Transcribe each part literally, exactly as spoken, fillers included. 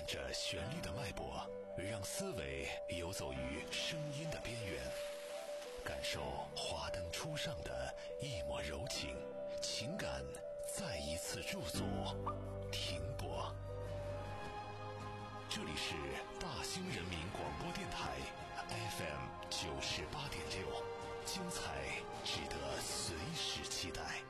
伴着旋律的脉搏，让思维游走于声音的边缘，感受华灯初上的一抹柔情，情感再一次驻足停泊。这里是大兴人民广播电台 F M 九十八点六，精彩值得随时期待。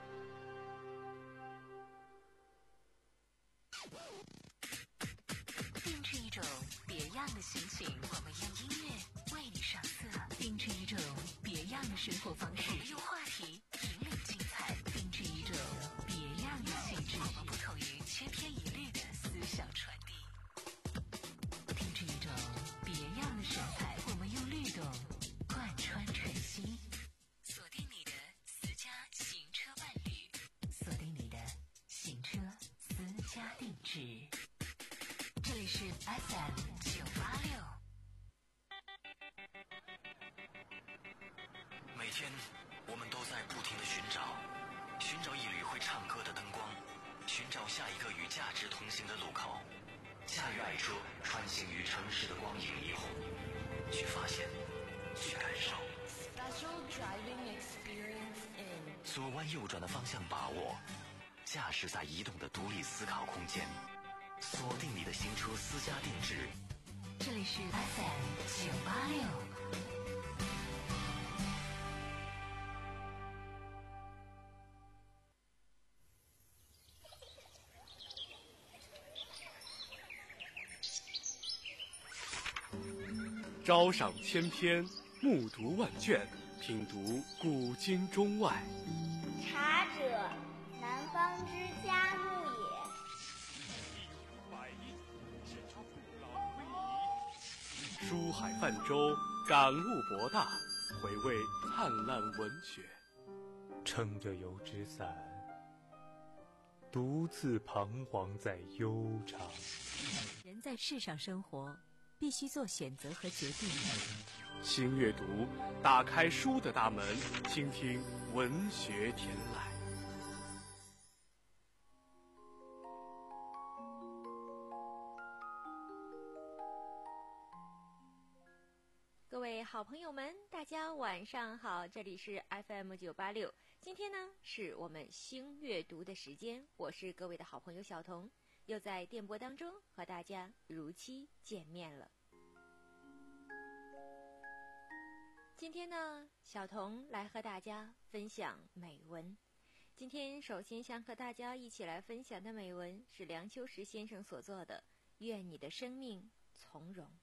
定制一种别样的心情，我们用音乐为你上色；定制一种别样的生活方式，我们用话题引领精彩；定制一种别样的气质，我们不同于千篇一律的思想传递；定制一种别样的神采，我们用律动贯穿晨曦。锁定你的私家行车伴侣，锁定你的行车私家定制。这里是 F M 九八六。 每天我们都在不停地寻找，寻找一缕会唱歌的灯光，寻找下一个与价值同行的路口。驾驭爱车，穿行于城市的光影霓虹，去发现，去感受。 Special driving experience in 左弯右转的方向把握，驾驶在移动的独立思考空间。锁定你的行车私家定制， 这里是 F M 九八六。 朝赏千篇，暮读万卷，品读古今中外。 茶者，南方之佳木也。 书海泛舟，感悟博大，回味灿烂文学。 撑着油纸伞，独自彷徨在悠长。 人在世上生活，必须做选择和决定。 新阅读，打开书的大门，倾听文学天籁。 各位好朋友们，大家晚上好，这里是 F M 九八六。今天呢，是我们新阅读的时间，我是各位的好朋友小彤，又在电波当中和大家如期见面了。今天呢，小彤来和大家分享美文。今天首先想和大家一起来分享的美文是梁秋实先生所作的《愿你的生命从容》。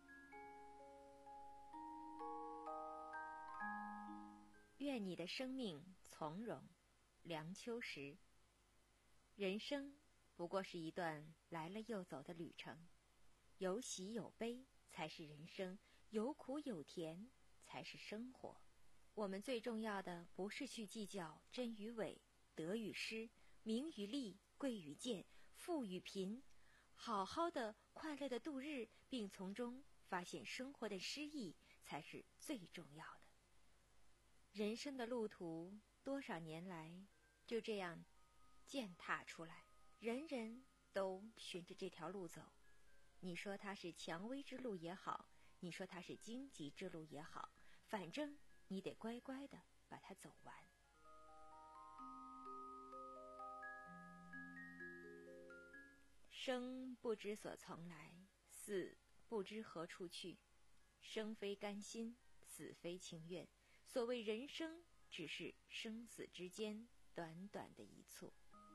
愿你的生命从容，梁秋实。人生不过是一段来了又走的旅程，有喜有悲才是人生，有苦有甜才是生活。我们最重要的不是去计较真与伪，得与失，名与利，贵与贱，富与贫，好好的快乐的度日，并从中发现生活的诗意，才是最重要的。人生的路途多少年来就这样践踏出来，人人都循着这条路走。你说它是蔷薇之路也好，你说它是荆棘之路也好，反正你得乖乖的把它走完。生不知所从来，死不知何处去。生非甘心，死非情愿。所谓人生，只是生死之间短短的一簇。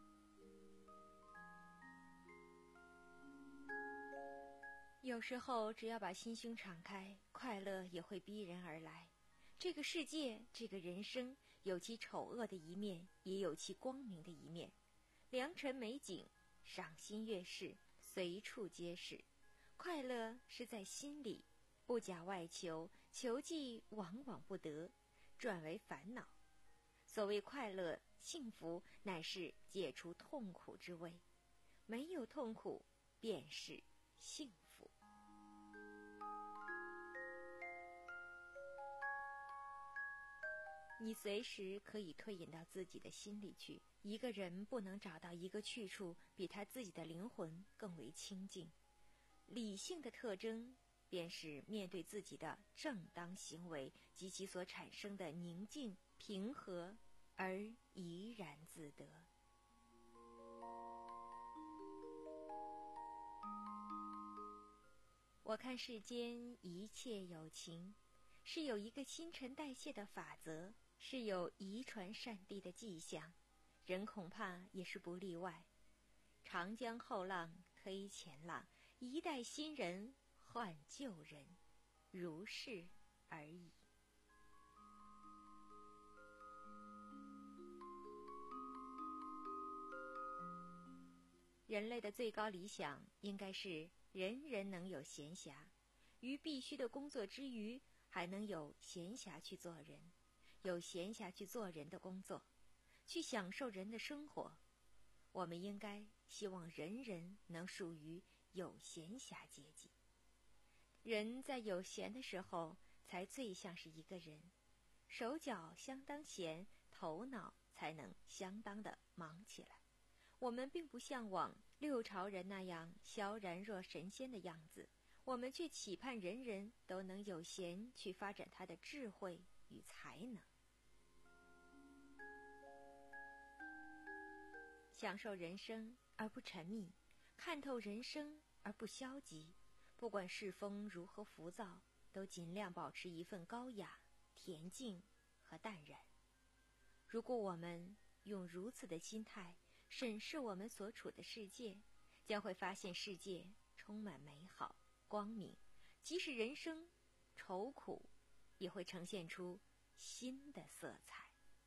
有时候只要把心胸敞开，快乐也会逼人而来。这个世界，这个人生，有其丑恶的一面，也有其光明的一面。良辰美景，赏心悦事，随处皆是。快乐是在心里，不假外求，求计往往不得，转为烦恼。所谓快乐幸福，乃是解除痛苦之味，没有痛苦便是幸福。你随时可以退隐到自己的心里去。一个人不能找到一个去处比他自己的灵魂更为清净。 理性的特征便是面对自己的正当行为及其所产生的宁静、平和而怡然自得。我看世间一切有情，是有一个新陈代谢的法则，是有遗传善地的迹象，人恐怕也是不例外。长江后浪推前浪，一代新人换旧人，如是而已。人类的最高理想应该是人人能有闲暇，于必须的工作之余，还能有闲暇去做人，有闲暇去做人的工作，去享受人的生活。我们应该希望人人能属于有闲暇阶级。人在有闲的时候，才最像是一个人，手脚相当闲，头脑才能相当的忙起来。我们并不向往六朝人那样萧然若神仙的样子，我们却期盼人人都能有闲去发展他的智慧与才能，享受人生而不沉迷，看透人生而不消极。不管世风如何浮躁，都尽量保持一份高雅、恬静和淡然。如果我们用如此的心态审视我们所处的世界，将会发现世界充满美好、光明，即使人生愁苦，也会呈现出新的色彩。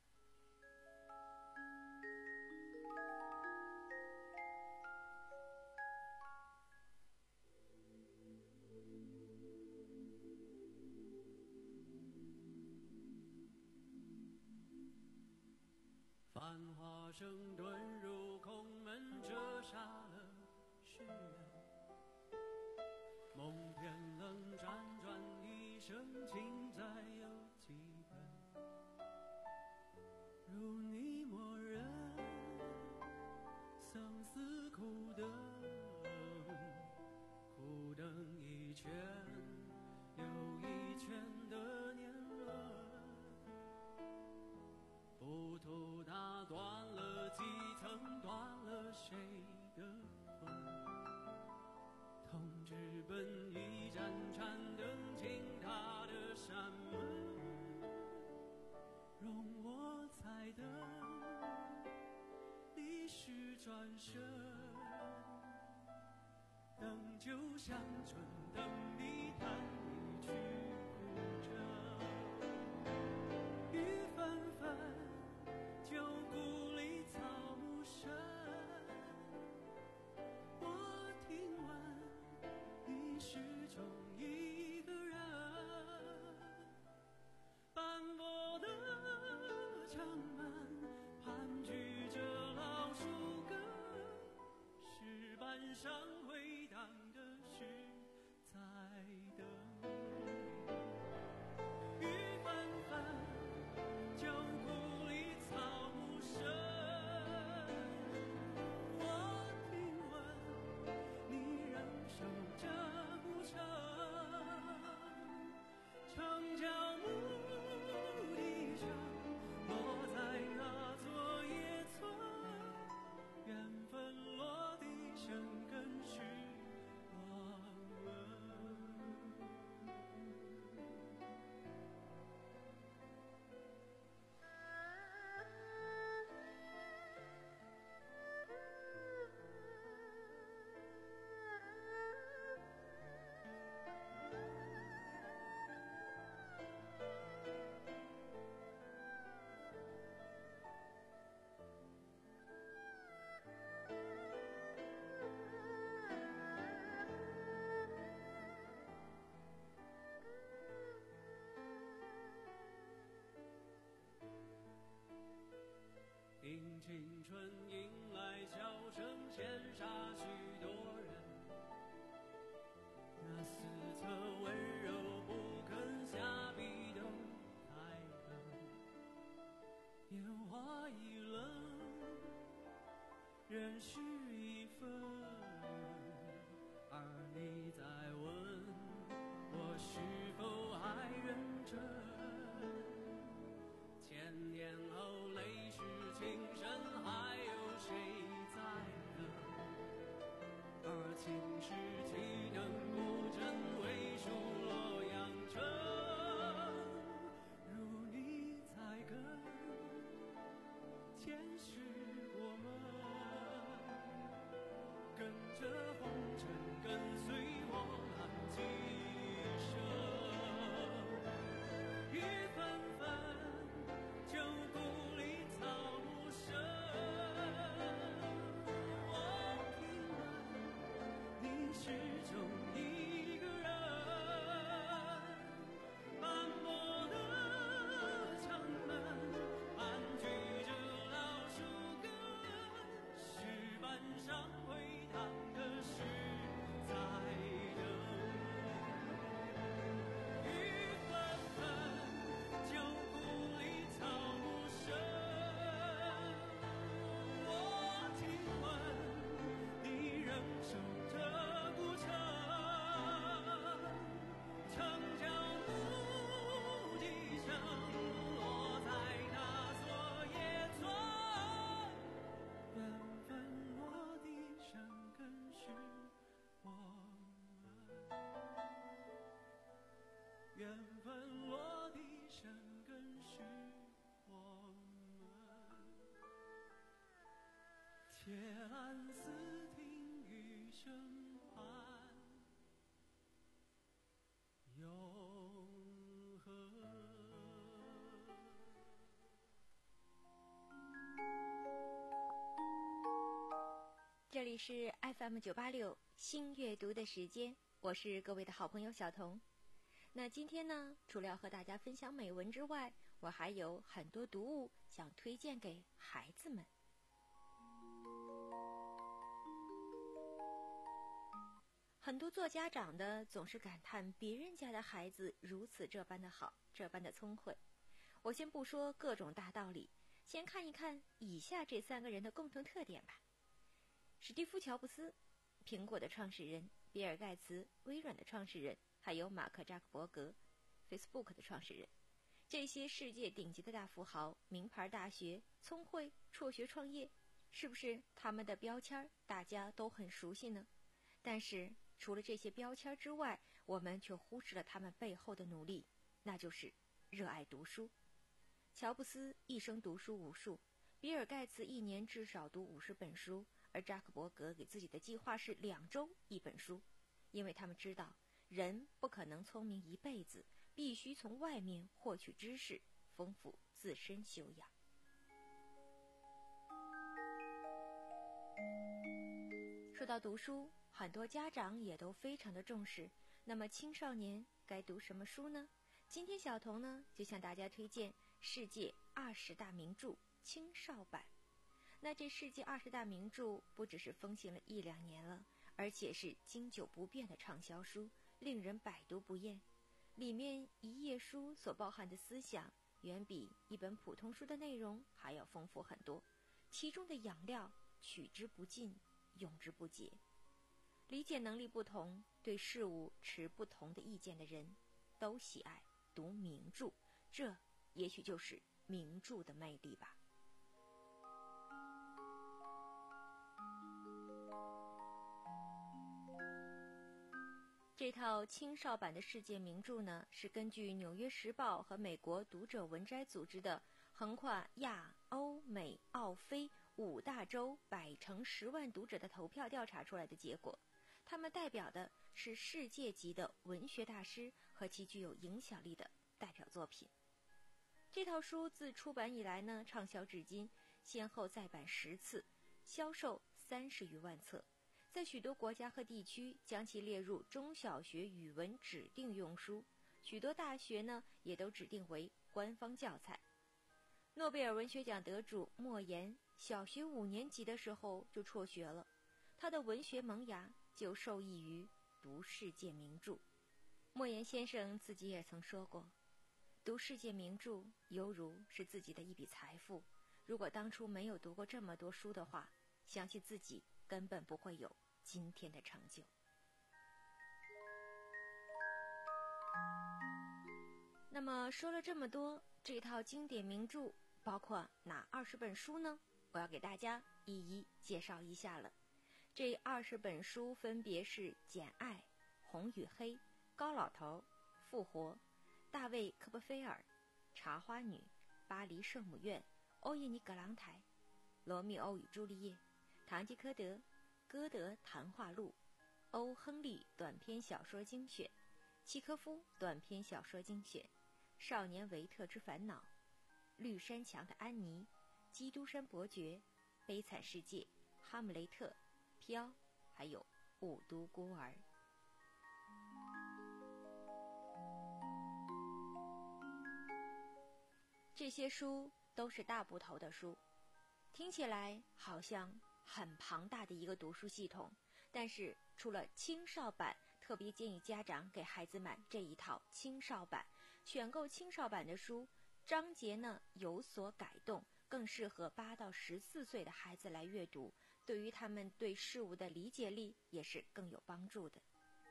繁华声遁入空门，折煞了世人。梦偏冷，辗转一生，情债有几本？如你默认，相思苦等，苦等一圈又一圈的年轮。浮屠打断了几层，断了谁的魂？痛直奔一盏盏灯，倾塌的山门，容我再等，历史转身，等就像春，等你弹一曲古筝，雨纷纷，旧故里草木深，我听闻你始终一个人，斑驳的城门盘踞着老树根，石板上回荡的是在等。雨纷纷，旧故里草木深，我听闻你仍守着古城，城郊牧笛声落在那座野村，缘分落地生根是我们。迎青春，迎来笑声，羡煞许多人。那四侧温柔不肯下笔都太冷，烟花易冷，人事已分，而你在借安思听雨声盼永恒。 这里是 F M 九八六新阅读的时间，我是各位的好朋友小彤。那今天呢，除了要和大家分享美文之外，我还有很多读物想推荐给孩子们。很多做家长的总是感叹别人家的孩子如此这般的好，这般的聪慧。我先不说各种大道理，先看一看以下这三个人的共同特点吧。史蒂夫·乔布斯，苹果的创始人；比尔·盖茨，微软的创始人；还有马克·扎克伯格 ，Facebook 的创始人。这些世界顶级的大富豪、名牌大学、聪慧、辍学创业，是不是他们的标签大家都很熟悉呢？但是除了这些标签之外，我们却忽视了他们背后的努力，那就是热爱读书。乔布斯一生读书无数，比尔·盖茨一年至少读五十本书，而扎克伯格给自己的计划是两周一本书，因为他们知道人不可能聪明一辈子，必须从外面获取知识，丰富自身修养。说到读书，很多家长也都非常的重视。那么青少年该读什么书呢？今天小彤呢就向大家推荐世界二十大名著青少版。那这世界二十大名著不只是风行了一两年了，而且是经久不变的畅销书，令人百读不厌。里面一页书所包含的思想，远比一本普通书的内容还要丰富很多，其中的养料取之不尽，用之不竭。理解能力不同，对事物持不同的意见的人，都喜爱读名著，这也许就是名著的魅力吧。这套青少版的世界名著呢，是根据《纽约时报》和美国读者文摘组织的横跨亚、欧、美、澳、非五大洲百乘十万读者的投票调查出来的结果。他们代表的是世界级的文学大师和其具有影响力的代表作品。这套书自出版以来呢，畅销至今，先后再版十次，销售三十余万册。在许多国家和地区将其列入中小学语文指定用书，许多大学呢也都指定为官方教材。诺贝尔文学奖得主莫言小学五年级的时候就辍学了，他的文学萌芽就受益于读世界名著。莫言先生自己也曾说过，读世界名著犹如是自己的一笔财富，如果当初没有读过这么多书的话，相信自己根本不会有今天的成就。那么说了这么多，这套经典名著包括哪二十本书呢？我要给大家一一介绍一下了。这二十本书分别是《简爱》、《红与黑》、《高老头》、《复活》、大卫·科波菲尔、《茶花女》、《巴黎圣母院》、《欧耶尼·格朗台》、《罗密欧与朱丽叶》、《堂吉诃德》、《歌德谈话录》、欧·亨利短篇小说精选、契诃夫短篇小说精选、少年维特之烦恼、绿山墙的安妮、基督山伯爵、悲惨世界、哈姆雷特、飘，还有雾都孤儿。这些书都是大部头的书，听起来好像很庞大的一个读书系统，但是除了青少版，特别建议家长给孩子买这一套青少版。选购青少版的书，章节呢有所改动，更适合八到十四岁的孩子来阅读，对于他们对事物的理解力也是更有帮助的。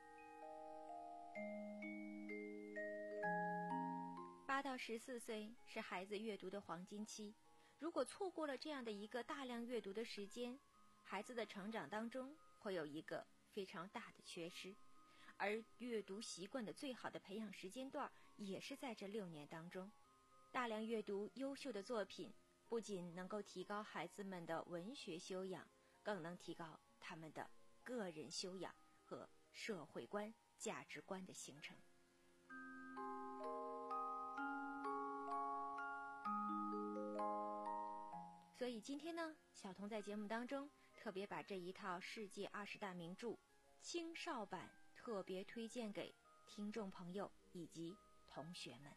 八到十四岁是孩子阅读的黄金期，如果错过了这样的一个大量阅读的时间，孩子的成长当中会有一个非常大的缺失。而阅读习惯的最好的培养时间段也是在这六年当中。大量阅读优秀的作品，不仅能够提高孩子们的文学修养， 更能提高他们的个人修养和社会观、价值观的形成。所以今天呢，小童在节目当中特别把这一套世界二十大名著青少版特别推荐给听众朋友以及同学们。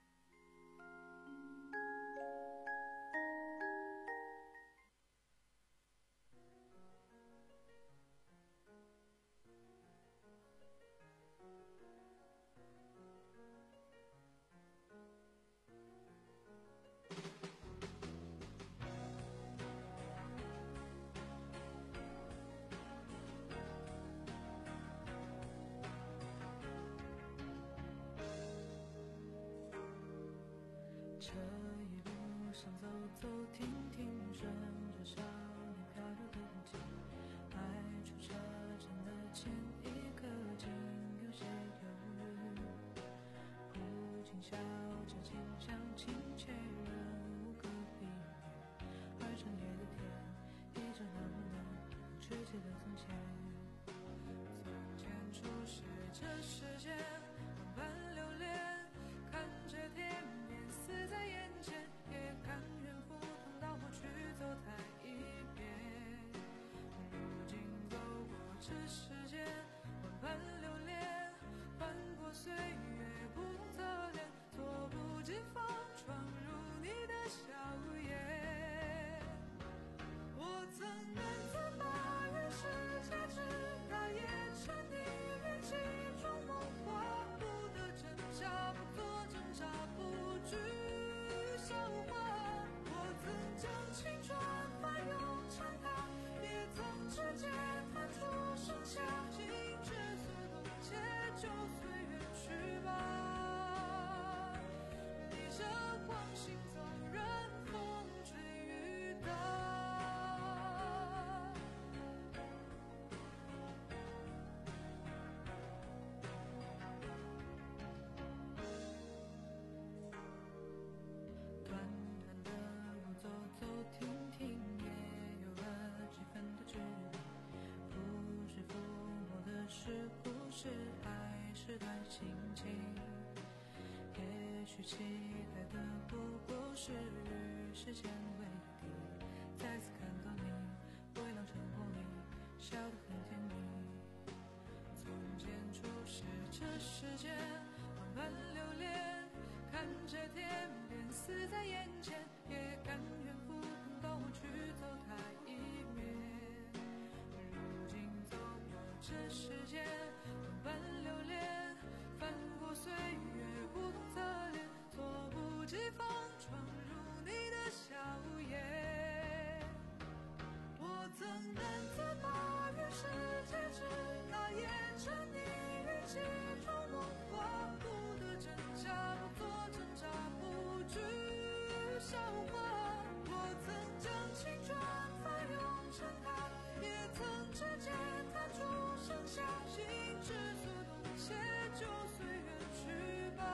这一路上走走停停，顺着少年飘流的痕迹，迈出车站的前一刻，竟有些犹豫。不禁笑着，近乡亲切，人无可避免。而深夜的天，依旧那么冷，吹起了从前。从前初识这世间，万般留恋，看着天边似在眼前，也甘愿赴汤蹈火去走它一遍。如今走过这世间，万般留恋，翻过岁月不同侧脸，猝不及防闯入你的笑颜。我曾难自拔于世界之大，也沉溺于其中梦话，不得真假，不做挣扎，不惧笑话。我曾将青春翻涌成她，也曾指尖弹出盛夏，心之所动，且就随缘去吧。逆着光行走，任风吹雨打。短短的路走走停停，也有了几分的距离。不是抚摸的是故事，还是段心情？也许期待的不过是与时间为敌，再次看到你，微凉晨光里笑得很甜蜜。从前初识这世间，万般留恋，看着天边似在眼前，也甘愿赴汤蹈火去走它一遍。如今走过这世间，万般留恋，翻过岁月不同侧脸，猝不及防闯入你的笑颜。我曾难自拔于世界之大，也沉溺于其中梦话，不得真假，不做挣扎，不惧笑话。我曾将青春翻涌成她，也曾指尖弹出盛夏，心之所动，且就随缘去吧。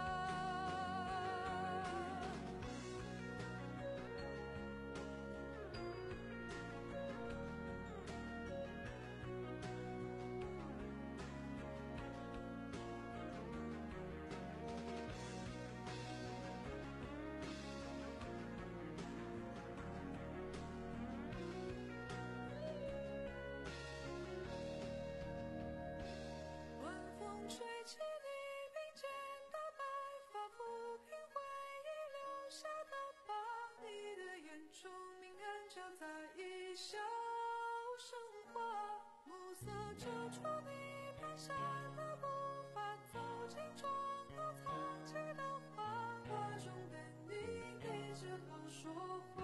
晚风吹起你鬓间的白发，抚平回忆留下的疤。你的眼中明暗交杂，一笑生花。暮色遮住你蹒跚的步伐，走进窗口藏起的花，画中的你低着头说话。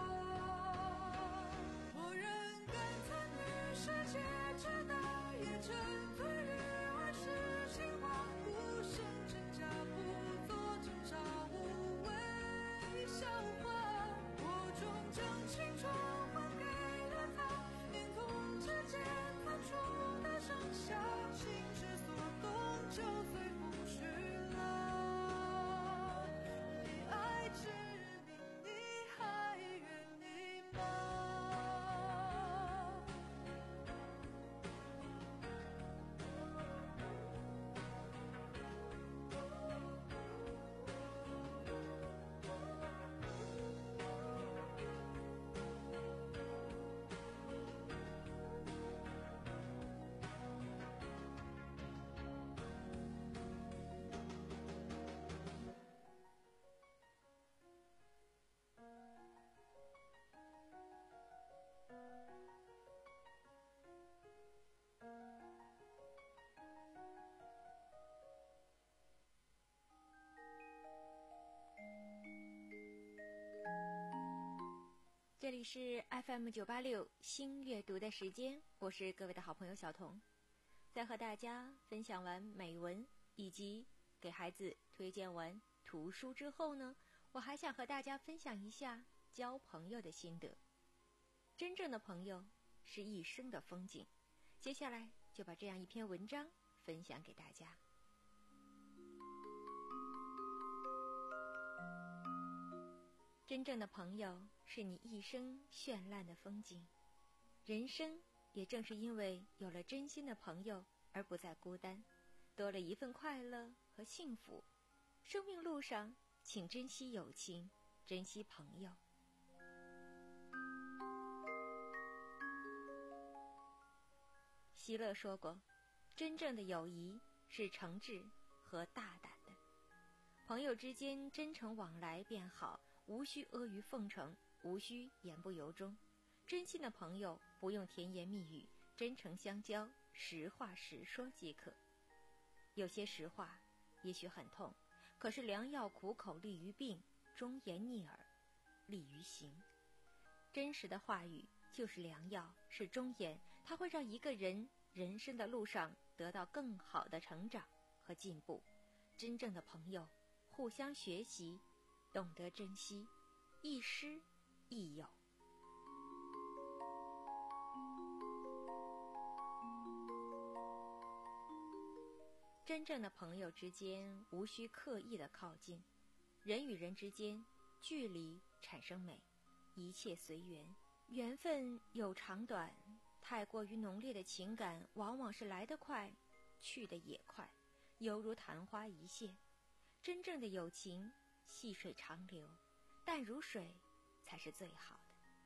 我仍感叹于世界之大，也沉醉于儿时情话，不生真假，不做挣扎，无谓笑话。我终将青春还给了他，连同指尖弹出的盛夏，心之所动，就随风去了。你爱之名，你还是 F M 九八六新阅读的时间，我是各位的好朋友小彤。在和大家分享完美文以及给孩子推荐完图书之后呢，我还想和大家分享一下交朋友的心得。真正的朋友是一生的风景。接下来就把这样一篇文章分享给大家。真正的朋友是你一生绚烂的风景。人生也正是因为有了真心的朋友而不再孤单，多了一份快乐和幸福。生命路上请珍惜友情，珍惜朋友。希勒说过，真正的友谊是诚挚和大胆的。朋友之间真诚往来便好，无需阿谀奉承，无需言不由衷。真心的朋友不用甜言蜜语，真诚相交，实话实说即可。有些实话也许很痛，可是良药苦口利于病，忠言逆耳利于行。真实的话语就是良药，是忠言，它会让一个人人生的路上得到更好的成长和进步。真正的朋友互相学习，懂得珍惜，亦师亦友。真正的朋友之间无需刻意的靠近，人与人之间距离产生美，一切随缘。缘分有长短，太过于浓烈的情感往往是来得快，去得也快，犹如昙花一现。真正的友情细水长流，淡如水才是最好的。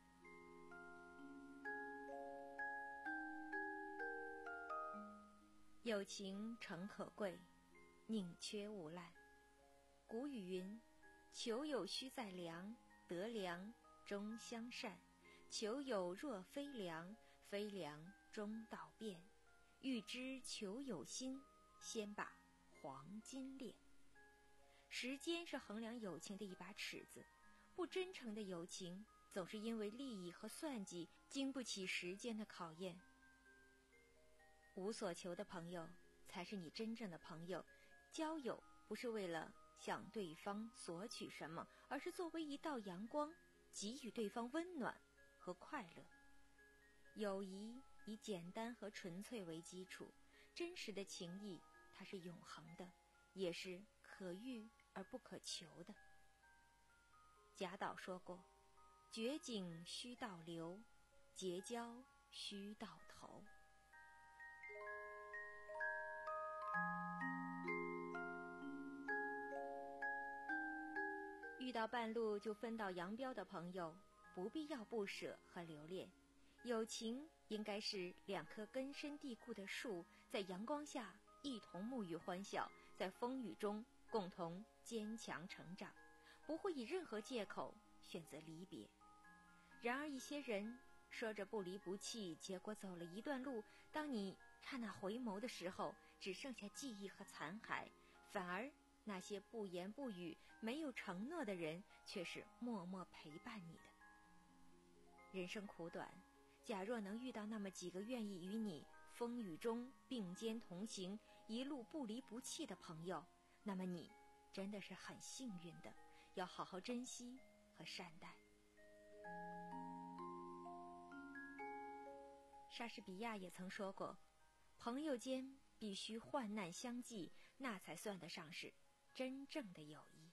友情诚可贵，宁缺毋滥。古语云：求友须在良，得良终相善。求友若非良，非良终道变。欲知求友心，先把黄金炼。时间是衡量友情的一把尺子，不真诚的友情总是因为利益和算计经不起时间的考验。无所求的朋友才是你真正的朋友。交友不是为了向对方索取什么，而是作为一道阳光，给予对方温暖和快乐。友谊以简单和纯粹为基础，真实的情谊它是永恒的，也是可遇而不可求的。贾岛说过，绝景须到流，结交须到头。遇到半路就分道扬镳的朋友，不必要不舍和留恋。友情应该是两棵根深蒂固的树，在阳光下一同沐浴欢笑，在风雨中共同坚强成长，不会以任何借口选择离别。然而一些人说着不离不弃，结果走了一段路，当你刹那回眸的时候，只剩下记忆和残骸，反而那些不言不语没有承诺的人却是默默陪伴你的。人生苦短，假若能遇到那么几个愿意与你风雨中并肩同行，一路不离不弃的朋友，那么你真的是很幸运的，要好好珍惜和善待。莎士比亚也曾说过，朋友间必须患难相济，那才算得上是真正的友谊。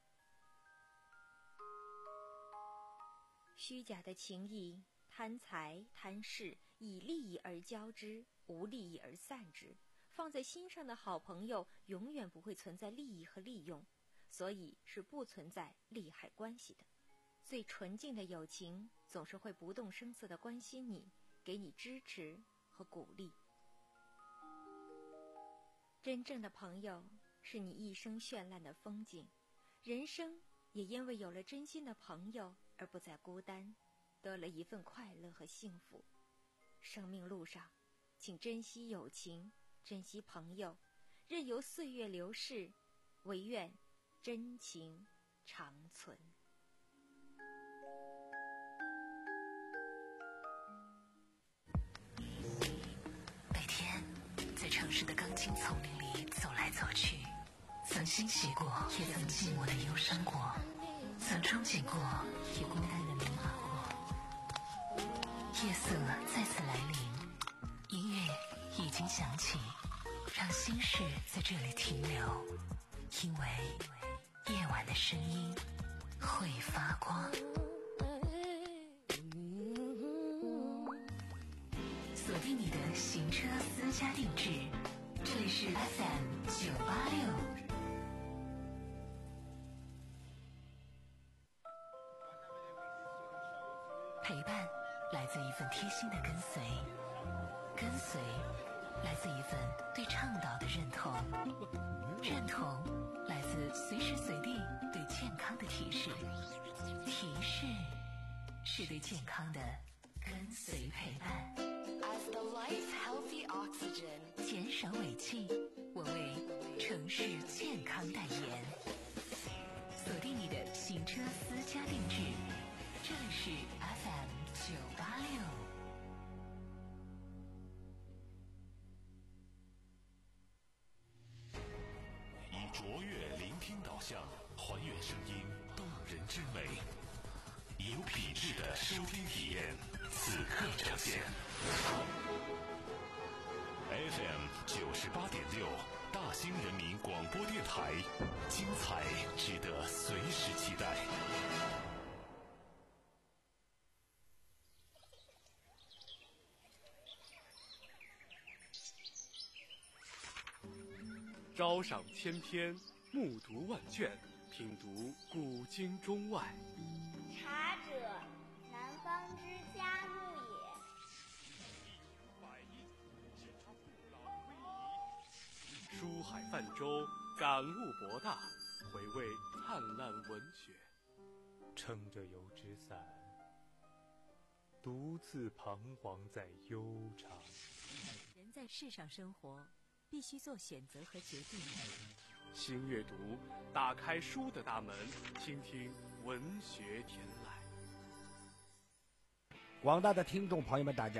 虚假的情谊，贪财贪势，以利益而交之，无利益而散之。放在心上的好朋友永远不会存在利益和利用，所以是不存在利害关系的。最纯净的友情总是会不动声色地关心你，给你支持和鼓励。真正的朋友是你一生绚烂的风景，人生也因为有了真心的朋友而不再孤单，多了一份快乐和幸福。生命路上，请珍惜友情，珍惜朋友，任由岁月流逝，唯愿真情长存。 城市的钢筋丛林里走来走去，曾欣喜过，也曾寂寞的忧伤过，曾憧憬过，也孤单的迷茫过。夜色再次来临，音乐已经响起，让心事在这里停留，因为夜晚的声音会发光。锁定你的行车私家定制，这里是 F M 九八六。陪伴来自一份贴心的跟随，跟随来自一份对倡导的认同，认同来自随时随地对健康的提示，提示是对健康的跟随陪伴。As the life healthy oxygen， 减少尾气，我为城市健康代言。锁定你的行车私家定制，这里是 F M 九八六。 以卓越聆听导向，还原声音动人之美，有品质的收听体验，此刻呈现。F M 九十八点六，大兴人民广播电台，精彩值得随时期待。 朝赏千篇，暮读万卷，品读古今中外。 茶者，南方之嘉木也。 书海泛舟，感悟博大，回味灿烂文学。 撑着油纸伞，独自彷徨在悠长。 人在世上生活，必须做选择和决定。 新阅读，打开书的大门，倾听文学天籁。 广大的听众朋友们，大家